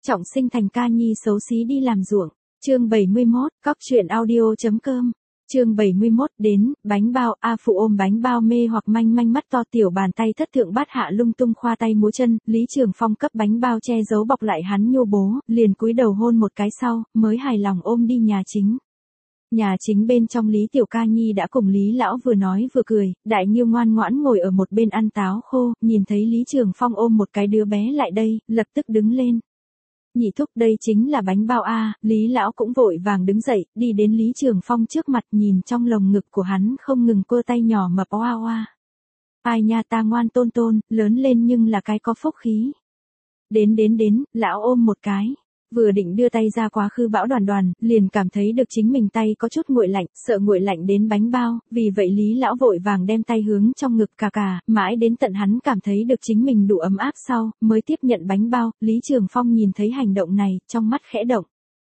Trọng sinh thành ca nhi xấu xí đi làm ruộng. Chương 71, Cóc truyện audio.com. Chương 71 đến, bánh bao, A Phụ ôm bánh bao mê hoặc manh manh mắt to, tiểu bàn tay thất thượng bát hạ lung tung khoa tay múa chân, Lý Trường Phong cấp bánh bao che giấu bọc lại hắn nhô bố, liền cúi đầu hôn một cái sau, mới hài lòng ôm đi nhà chính. Nhà chính bên trong Lý Tiểu Ca Nhi đã cùng Lý Lão vừa nói vừa cười, Đại Nghiêu ngoan ngoãn ngồi ở một bên ăn táo khô, nhìn thấy Lý Trường Phong ôm một cái đứa bé lại đây, lập tức đứng lên. Nhị thúc, đây chính là bánh bao a. Lý Lão cũng vội vàng đứng dậy, đi đến Lý Trường Phong trước mặt, nhìn trong lồng ngực của hắn không ngừng cơ tay nhỏ mập oa oa. Ai nha, ta ngoan tôn tôn, lớn lên nhưng là cái có phúc khí. Đến, lão ôm một cái. Vừa định đưa tay ra quá khứ Bão Đoàn Đoàn, liền cảm thấy được chính mình tay có chút nguội lạnh, sợ nguội lạnh đến bánh bao, vì vậy Lý Lão vội vàng đem tay hướng trong ngực cà, mãi đến tận hắn cảm thấy được chính mình đủ ấm áp sau, mới tiếp nhận bánh bao. Lý Trường Phong nhìn thấy hành động này, trong mắt khẽ động.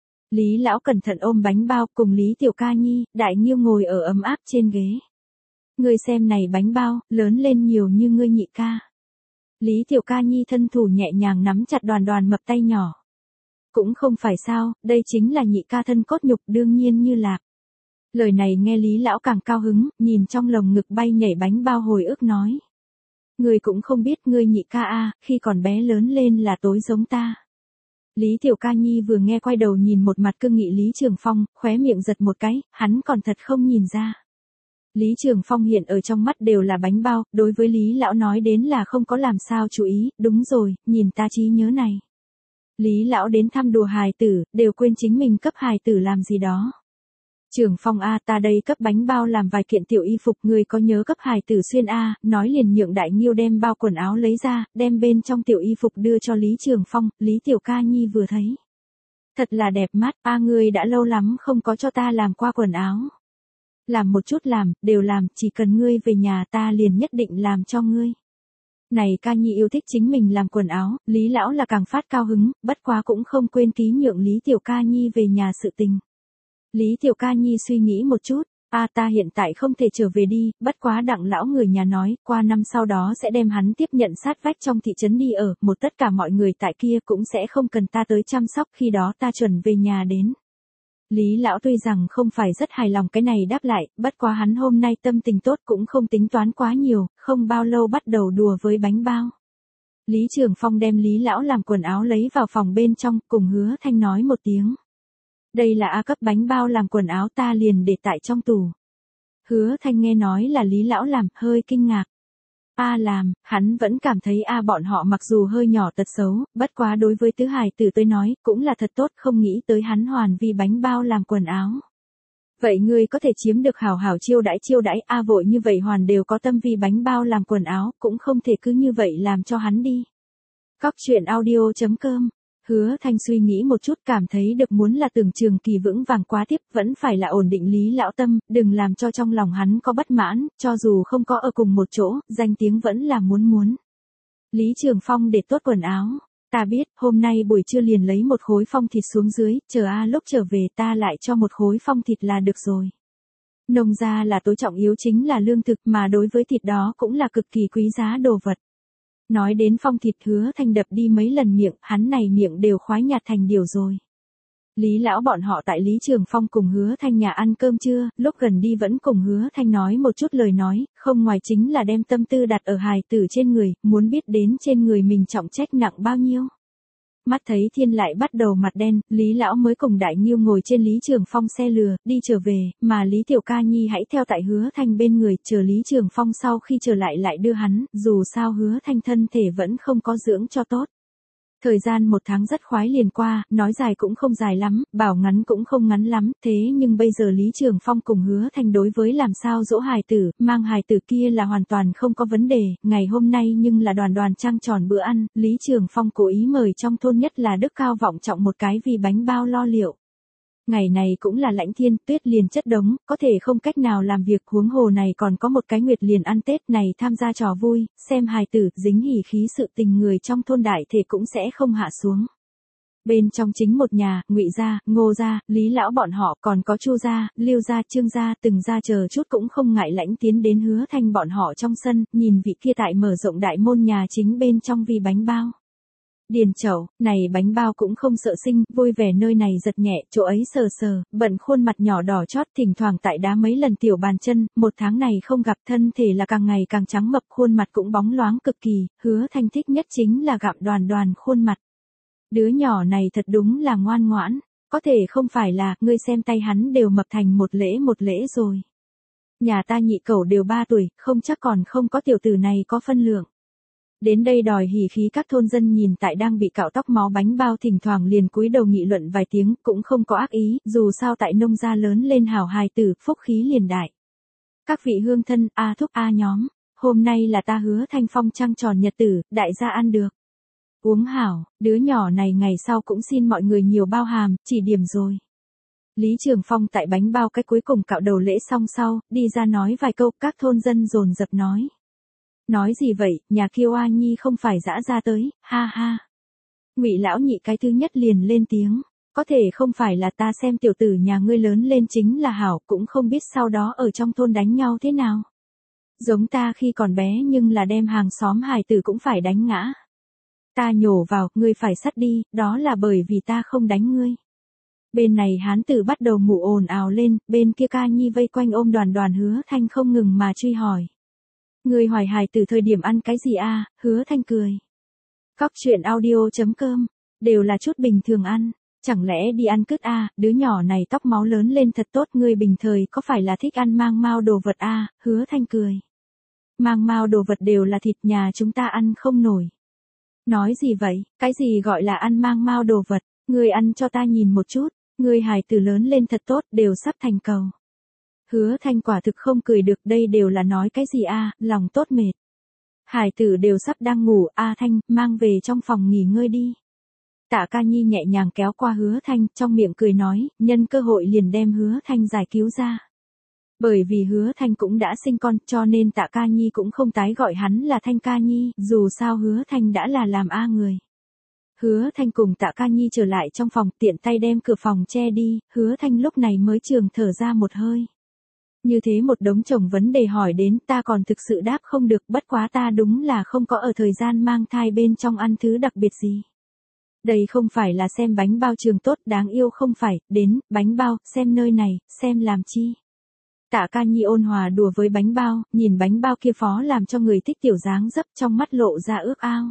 Lý Lão cẩn thận ôm bánh bao, cùng Lý Tiểu Ca Nhi, Đại Nghiêu ngồi ở ấm áp trên ghế. Ngươi xem này bánh bao, lớn lên nhiều như ngươi nhị ca. Lý Tiểu Ca Nhi thân thủ nhẹ nhàng nắm chặt Đoàn Đoàn mập tay nhỏ. Cũng không phải sao, đây chính là nhị ca thân cốt nhục, đương nhiên như lạc. Lời này nghe Lý Lão càng cao hứng, nhìn trong lồng ngực bay nhảy bánh bao hồi ức nói. Ngươi cũng không biết ngươi nhị ca a, khi còn bé lớn lên là tối giống ta. Lý Tiểu Ca Nhi vừa nghe quay đầu nhìn một mặt cương nghị Lý Trường Phong, khóe miệng giật một cái, hắn còn thật không nhìn ra. Lý Trường Phong hiện ở trong mắt đều là bánh bao, đối với Lý Lão nói đến là không có làm sao chú ý, đúng rồi, nhìn ta trí nhớ này. Lý Lão đến thăm đùa hài tử, đều quên chính mình cấp hài tử làm gì đó. Trường Phong a, ta đây cấp bánh bao làm vài kiện tiểu y phục, người có nhớ cấp hài tử xuyên a? Nói liền nhượng Đại Nghiêu đem bao quần áo lấy ra, đem bên trong tiểu y phục đưa cho Lý Trường Phong. Lý Tiểu Ca Nhi vừa thấy, thật là đẹp mắt, a, ngươi đã lâu lắm không có cho ta làm qua quần áo. Làm một chút làm, đều làm, chỉ cần ngươi về nhà ta liền nhất định làm cho ngươi. Này Ca Nhi yêu thích chính mình làm quần áo, Lý Lão là càng phát cao hứng, bất quá cũng không quên ký nhượng Lý Tiểu Ca Nhi về nhà sự tình. Lý Tiểu Ca Nhi suy nghĩ một chút, a, ta hiện tại không thể trở về đi, bất quá Đặng lão người nhà nói, qua năm sau đó sẽ đem hắn tiếp nhận sát vách trong thị trấn đi ở, một tất cả mọi người tại kia cũng sẽ không cần ta tới chăm sóc, khi đó ta chuẩn về nhà đến. Lý Lão tuy rằng không phải rất hài lòng cái này đáp lại, bất quá hắn hôm nay tâm tình tốt cũng không tính toán quá nhiều, không bao lâu bắt đầu đùa với bánh bao. Lý Trường Phong đem Lý Lão làm quần áo lấy vào phòng bên trong, cùng Hứa Thanh nói một tiếng. Đây là A cấp bánh bao làm quần áo, ta liền để tại trong tủ. Hứa Thanh nghe nói là Lý Lão làm, hơi kinh ngạc. A làm, hắn vẫn cảm thấy A bọn họ mặc dù hơi nhỏ tật xấu, bất quá đối với tứ hài tử tôi nói, cũng là thật tốt, không nghĩ tới hắn hoàn vì bánh bao làm quần áo. Vậy ngươi có thể chiếm được hảo hảo chiêu đãi, A vội như vậy hoàn đều có tâm vì bánh bao làm quần áo, cũng không thể cứ như vậy làm cho hắn đi. Cóc truyện audio.com. Hứa Thanh suy nghĩ một chút, cảm thấy được muốn là tưởng Trường Kỳ vững vàng quá tiếp, vẫn phải là ổn định Lý Lão tâm, đừng làm cho trong lòng hắn có bất mãn, cho dù không có ở cùng một chỗ, danh tiếng vẫn là muốn. Lý Trường Phong để tốt quần áo. Ta biết, hôm nay buổi trưa liền lấy một khối phong thịt xuống dưới, chờ A lúc trở về ta lại cho một khối phong thịt là được rồi. Nông gia là tối trọng yếu chính là lương thực, mà đối với thịt đó cũng là cực kỳ quý giá đồ vật. Nói đến phong thịt, Hứa Thanh đập đi mấy lần miệng, hắn này miệng đều khoái nhạt thành điều rồi. Lý Lão bọn họ tại Lý Trường Phong cùng Hứa Thanh nhà ăn cơm trưa, lúc gần đi vẫn cùng Hứa Thanh nói một chút lời nói, không ngoài chính là đem tâm tư đặt ở hài tử trên người, muốn biết đến trên người mình trọng trách nặng bao nhiêu. Mắt thấy thiên lại bắt đầu mặt đen, Lý Lão mới cùng Đại Nghiêu ngồi trên Lý Trường Phong xe lừa, đi trở về, mà Lý Tiểu Ca Nhi hãy theo tại Hứa Thanh bên người, chờ Lý Trường Phong sau khi trở lại đưa hắn, dù sao Hứa Thanh thân thể vẫn không có dưỡng cho tốt. Thời gian một tháng rất khoái liền qua, nói dài cũng không dài lắm, bảo ngắn cũng không ngắn lắm, thế nhưng bây giờ Lý Trường Phong cùng Hứa Thanh đối với làm sao dỗ hài tử, mang hài tử kia là hoàn toàn không có vấn đề, ngày hôm nay nhưng là đoàn đoàn trăng tròn bữa ăn, Lý Trường Phong cố ý mời trong thôn nhất là đức cao vọng trọng một cái vì bánh bao lo liệu. Ngày này cũng là lãnh thiên, tuyết liền chất đống, có thể không cách nào làm việc, huống hồ này còn có một cái nguyệt liền ăn Tết này tham gia trò vui, xem hài tử, dính hỉ khí sự tình người trong thôn đại thể cũng sẽ không hạ xuống. Bên trong chính một nhà, Ngụy gia, Ngô gia, Lý Lão bọn họ, còn có Chu gia, Lưu gia, Trương gia, từng gia chờ chút cũng không ngại lãnh tiến đến Hứa Thanh bọn họ trong sân, nhìn vị kia tại mở rộng đại môn nhà chính bên trong vì bánh bao. Điền Chậu, này bánh bao cũng không sợ sinh, vui vẻ nơi này giật nhẹ, chỗ ấy sờ sờ, bận khuôn mặt nhỏ đỏ chót, thỉnh thoảng tại đá mấy lần tiểu bàn chân, một tháng này không gặp thân thể là càng ngày càng trắng mập, khuôn mặt cũng bóng loáng cực kỳ, Hứa Thanh thích nhất chính là gặm đoàn đoàn khuôn mặt. Đứa nhỏ này thật đúng là ngoan ngoãn, có thể không phải là, ngươi xem tay hắn đều mập thành một lễ rồi. Nhà ta nhị cẩu đều 3 tuổi, không chắc còn không có tiểu tử này có phân lượng. Đến đây đòi hỉ khí các thôn dân nhìn tại đang bị cạo tóc máu bánh bao thỉnh thoảng liền cúi đầu nghị luận vài tiếng, cũng không có ác ý, dù sao tại nông gia lớn lên hảo hài tử, phúc khí liền đại. Các vị hương thân, a thúc a nhóm, hôm nay là ta Hứa Thanh phong trăng tròn nhật tử, đại gia ăn được. Uống hảo, đứa nhỏ này ngày sau cũng xin mọi người nhiều bao hàm, chỉ điểm rồi. Lý Trường Phong tại bánh bao cái cuối cùng cạo đầu lễ xong sau, đi ra nói vài câu, các thôn dân dồn dập nói. Nói gì vậy, nhà Kiêu A Nhi không phải dã ra tới, ha ha. Ngụy lão nhị cái thứ nhất liền lên tiếng, có thể không phải là ta xem tiểu tử nhà ngươi lớn lên chính là hảo, cũng không biết sau đó ở trong thôn đánh nhau thế nào. Giống ta khi còn bé nhưng là đem hàng xóm hài tử cũng phải đánh ngã. Ta nhổ vào, ngươi phải sắt đi, đó là bởi vì ta không đánh ngươi. Bên này hán tử bắt đầu mụ ồn ào lên, bên kia ca nhi vây quanh ôm đoàn đoàn Hứa Thanh không ngừng mà truy hỏi. Người hoài hài từ thời điểm ăn cái gì a? Hứa Thanh cười. Cóc truyện audio.com, đều là chút bình thường ăn, chẳng lẽ đi ăn cứt a? Đứa nhỏ này tóc máu lớn lên thật tốt, ngươi bình thời có phải là thích ăn mang mao đồ vật a? Hứa Thanh cười. Mang mao đồ vật đều là thịt, nhà chúng ta ăn không nổi. Nói gì vậy, cái gì gọi là ăn mang mao đồ vật, ngươi ăn cho ta nhìn một chút, ngươi hài tử lớn lên thật tốt, đều sắp thành cầu. Hứa Thanh quả thực không cười được, đây đều là nói cái gì a, lòng tốt mệt. Hải tử đều sắp đang ngủ, a Thanh, mang về trong phòng nghỉ ngơi đi. Tạ Ca Nhi nhẹ nhàng kéo qua Hứa Thanh, trong miệng cười nói, nhân cơ hội liền đem Hứa Thanh giải cứu ra. Bởi vì Hứa Thanh cũng đã sinh con, cho nên Tạ Ca Nhi cũng không tái gọi hắn là Thanh Ca Nhi, dù sao Hứa Thanh đã là làm a người. Hứa Thanh cùng Tạ Ca Nhi trở lại trong phòng, tiện tay đem cửa phòng che đi, Hứa Thanh lúc này mới trường thở ra một hơi. Như thế một đống chồng vấn đề hỏi đến, ta còn thực sự đáp không được, bất quá ta đúng là không có ở thời gian mang thai bên trong ăn thứ đặc biệt gì. Đây không phải là xem bánh bao trường tốt đáng yêu không phải, đến, bánh bao, xem nơi này, xem làm chi. Tạ Ca Nhi ôn hòa đùa với bánh bao, nhìn bánh bao kia phó làm cho người thích tiểu dáng dấp, trong mắt lộ ra ước ao.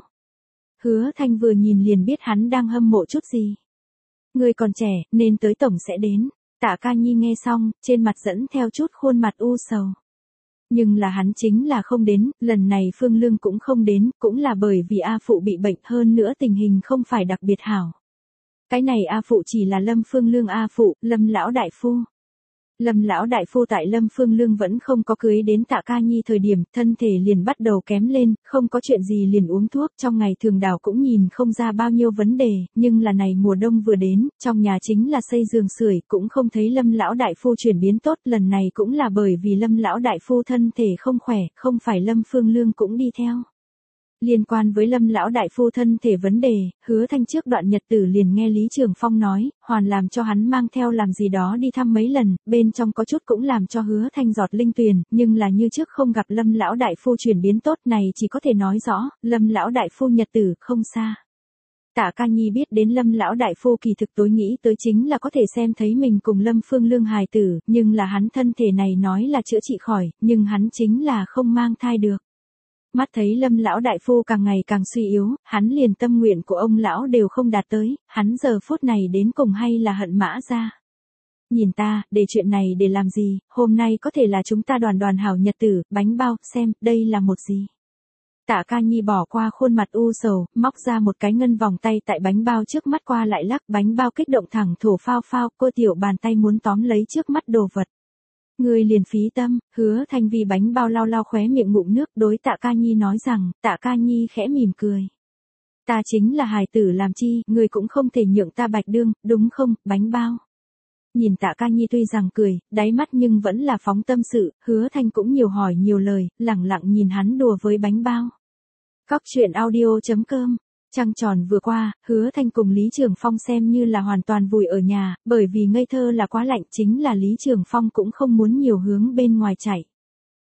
Hứa Thanh vừa nhìn liền biết hắn đang hâm mộ chút gì. Người còn trẻ, nên tới tổng sẽ đến. Tạ Ca Nhi nghe xong, trên mặt dẫn theo chút khuôn mặt u sầu. Nhưng là hắn chính là không đến, lần này Phương Lương cũng không đến, cũng là bởi vì A Phụ bị bệnh, hơn nữa tình hình không phải đặc biệt hảo. Cái này A Phụ chỉ là Lâm Phương Lương A Phụ, Lâm lão đại phu. Lâm lão đại phu tại Lâm Phương Lương vẫn không có cưới đến Tạ Ca Nhi thời điểm, thân thể liền bắt đầu kém lên, không có chuyện gì liền uống thuốc, trong ngày thường đảo cũng nhìn không ra bao nhiêu vấn đề, nhưng là này mùa đông vừa đến, trong nhà chính là xây giường sưởi, cũng không thấy Lâm lão đại phu chuyển biến tốt, lần này cũng là bởi vì Lâm lão đại phu thân thể không khỏe, không phải Lâm Phương Lương cũng đi theo. Liên quan với Lâm lão đại phu thân thể vấn đề, Hứa Thanh trước đoạn nhật tử liền nghe Lý Trường Phong nói, hoàn làm cho hắn mang theo làm gì đó đi thăm mấy lần, bên trong có chút cũng làm cho Hứa Thanh giọt linh tuyền, nhưng là như trước không gặp Lâm lão đại phu chuyển biến tốt này, chỉ có thể nói rõ, Lâm lão đại phu nhật tử không xa. Tạ Ca Nhi biết đến Lâm lão đại phu kỳ thực tối nghĩ tới chính là có thể xem thấy mình cùng Lâm Phương Lương hài tử, nhưng là hắn thân thể này nói là chữa trị khỏi, nhưng hắn chính là không mang thai được. Mắt thấy Lâm lão đại phu càng ngày càng suy yếu, hắn liền tâm nguyện của ông lão đều không đạt tới, hắn giờ phút này đến cùng hay là hận Mã ra. Nhìn ta, để chuyện này để làm gì, hôm nay có thể là chúng ta đoàn đoàn hảo nhật tử, bánh bao, xem, đây là một gì. Tạ Ca Nhi bỏ qua khuôn mặt u sầu, móc ra một cái ngân vòng tay tại bánh bao trước mắt qua lại lắc, bánh bao kích động thẳng thổ phao phao, cô tiểu bàn tay muốn tóm lấy trước mắt đồ vật. Người liền phí tâm, Hứa Thanh vì bánh bao lau lau khóe miệng ngụm nước, đối Tạ Ca Nhi nói rằng, Tạ Ca Nhi khẽ mỉm cười. Ta chính là hài tử làm chi, người cũng không thể nhượng ta bạch đương, đúng không, bánh bao. Nhìn Tạ Ca Nhi tuy rằng cười, đáy mắt nhưng vẫn là phóng tâm sự, Hứa Thanh cũng nhiều hỏi nhiều lời, lẳng lặng nhìn hắn đùa với bánh bao. Cóc truyện audio.com. Trăng tròn vừa qua, Hứa Thanh cùng Lý Trường Phong xem như là hoàn toàn vùi ở nhà, bởi vì ngây thơ là quá lạnh, chính là Lý Trường Phong cũng không muốn nhiều hướng bên ngoài chạy.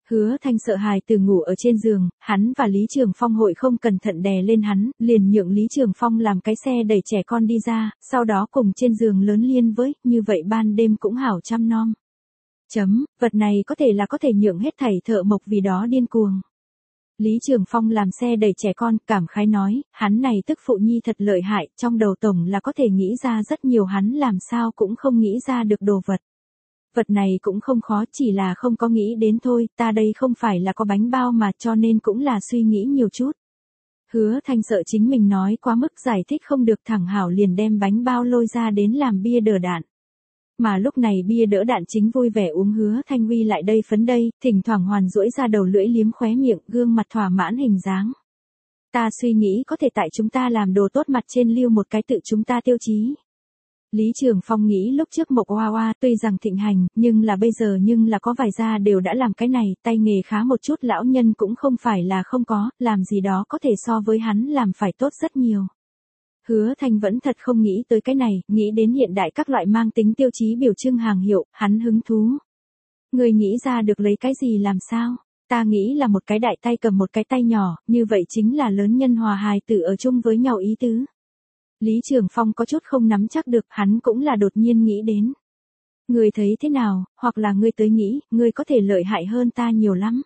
Hứa Thanh sợ hài từ ngủ ở trên giường, hắn và Lý Trường Phong hội không cẩn thận đè lên hắn, liền nhượng Lý Trường Phong làm cái xe đẩy trẻ con đi ra, sau đó cùng trên giường lớn liên với, như vậy ban đêm cũng hảo chăm nom. Vật này có thể nhượng hết thảy thợ mộc vì đó điên cuồng. Lý Trường Phong làm xe đẩy trẻ con, cảm khái nói, hắn này tức phụ nhi thật lợi hại, trong đầu tổng là có thể nghĩ ra rất nhiều hắn làm sao cũng không nghĩ ra được đồ vật. Vật này cũng không khó, chỉ là không có nghĩ đến thôi, ta đây không phải là có bánh bao mà cho nên cũng là suy nghĩ nhiều chút. Hứa Thanh sợ chính mình nói quá mức giải thích không được thẳng hảo liền đem bánh bao lôi ra đến làm bia đỡ đạn. Mà lúc này bia đỡ đạn chính vui vẻ uống Hứa Thanh Huy lại đây phấn đây, thỉnh thoảng hoàn duỗi ra đầu lưỡi liếm khóe miệng, gương mặt thỏa mãn hình dáng. Ta suy nghĩ có thể tại chúng ta làm đồ tốt mặt trên lưu một cái tự chúng ta tiêu chí. Lý Trường Phong nghĩ lúc trước Mộc Oa Oa tuy rằng thịnh hành, nhưng là có vài gia đều đã làm cái này, tay nghề khá một chút lão nhân cũng không phải là không có, làm gì đó có thể so với hắn làm phải tốt rất nhiều. Hứa Thanh vẫn thật không nghĩ tới cái này, nghĩ đến hiện đại các loại mang tính tiêu chí biểu trưng hàng hiệu, hắn hứng thú. Người nghĩ ra được lấy cái gì làm sao? Ta nghĩ là một cái đại tay cầm một cái tay nhỏ, như vậy chính là lớn nhân hòa hài tử ở chung với nhau ý tứ. Lý Trường Phong có chút không nắm chắc được, hắn cũng là đột nhiên nghĩ đến. Người thấy thế nào, hoặc là ngươi tới nghĩ, ngươi có thể lợi hại hơn ta nhiều lắm.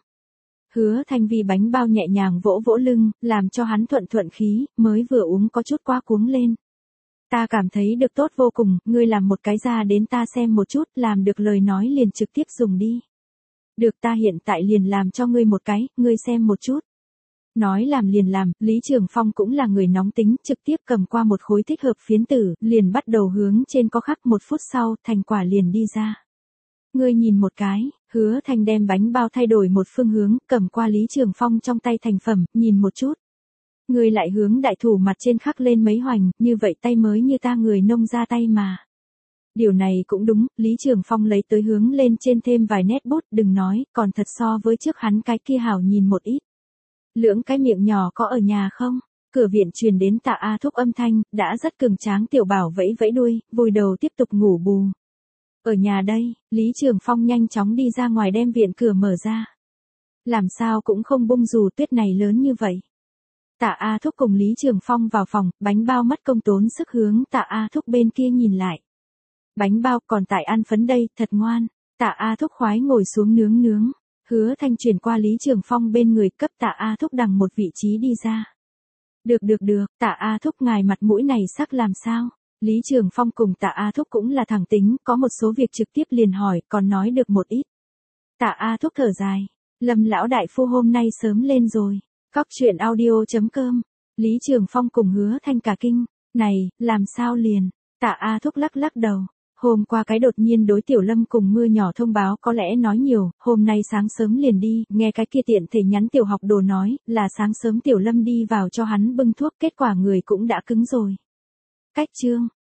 Hứa Thanh vì bánh bao nhẹ nhàng vỗ vỗ lưng, làm cho hắn thuận thuận khí, mới vừa uống có chút quá cuống lên. Ta cảm thấy được tốt vô cùng, ngươi làm một cái ra đến ta xem một chút, làm được lời nói liền trực tiếp dùng đi. Được ta hiện tại liền làm cho ngươi một cái, ngươi xem một chút. Nói làm liền làm, Lý Trường Phong cũng là người nóng tính, trực tiếp cầm qua một khối thích hợp phiến tử, liền bắt đầu hướng trên có khắc, 1 phút sau, thành quả liền đi ra. Ngươi nhìn một cái, Hứa Thanh đem bánh bao thay đổi một phương hướng, cầm qua Lý Trường Phong trong tay thành phẩm, nhìn một chút. Ngươi lại hướng đại thủ mặt trên khắc lên mấy hoành, như vậy tay mới như ta người nông ra tay mà. Điều này cũng đúng, Lý Trường Phong lấy tới hướng lên trên thêm vài nét bút, đừng nói, còn thật so với trước hắn cái kia hảo nhìn một ít. Lưỡng cái miệng nhỏ có ở nhà không? Cửa viện truyền đến Tạ A Thúc âm thanh, đã rất cường tráng tiểu bảo vẫy vẫy đuôi, vùi đầu tiếp tục ngủ bù. Ở nhà đây, Lý Trường Phong nhanh chóng đi ra ngoài đem viện cửa mở ra. Làm sao cũng không bung dù tuyết này lớn như vậy. Tạ A Thúc cùng Lý Trường Phong vào phòng, bánh bao mất công tốn sức hướng Tạ A Thúc bên kia nhìn lại. Bánh bao còn tại ăn phấn đây, thật ngoan. Tạ A Thúc khoái ngồi xuống nướng nướng. Hứa Thanh chuyển qua Lý Trường Phong bên người cấp Tạ A Thúc đằng một vị trí đi ra. Được, Tạ A Thúc ngài mặt mũi này sắc làm sao? Lý Trường Phong cùng Tạ A Thúc cũng là thẳng tính, có một số việc trực tiếp liền hỏi, còn nói được một ít. Tạ A Thúc thở dài, Lâm lão đại phu hôm nay sớm lên rồi. Cóc truyện audio.com. Lý Trường Phong cùng Hứa Thanh cả kinh, này, làm sao liền? Tạ A Thúc lắc lắc đầu. Hôm qua cái đột nhiên đối Tiểu Lâm cùng mưa nhỏ thông báo có lẽ nói nhiều, hôm nay sáng sớm liền đi, nghe cái kia tiện thể nhắn tiểu học đồ nói, là sáng sớm Tiểu Lâm đi vào cho hắn bưng thuốc, kết quả người cũng đã cứng rồi. Cách chương.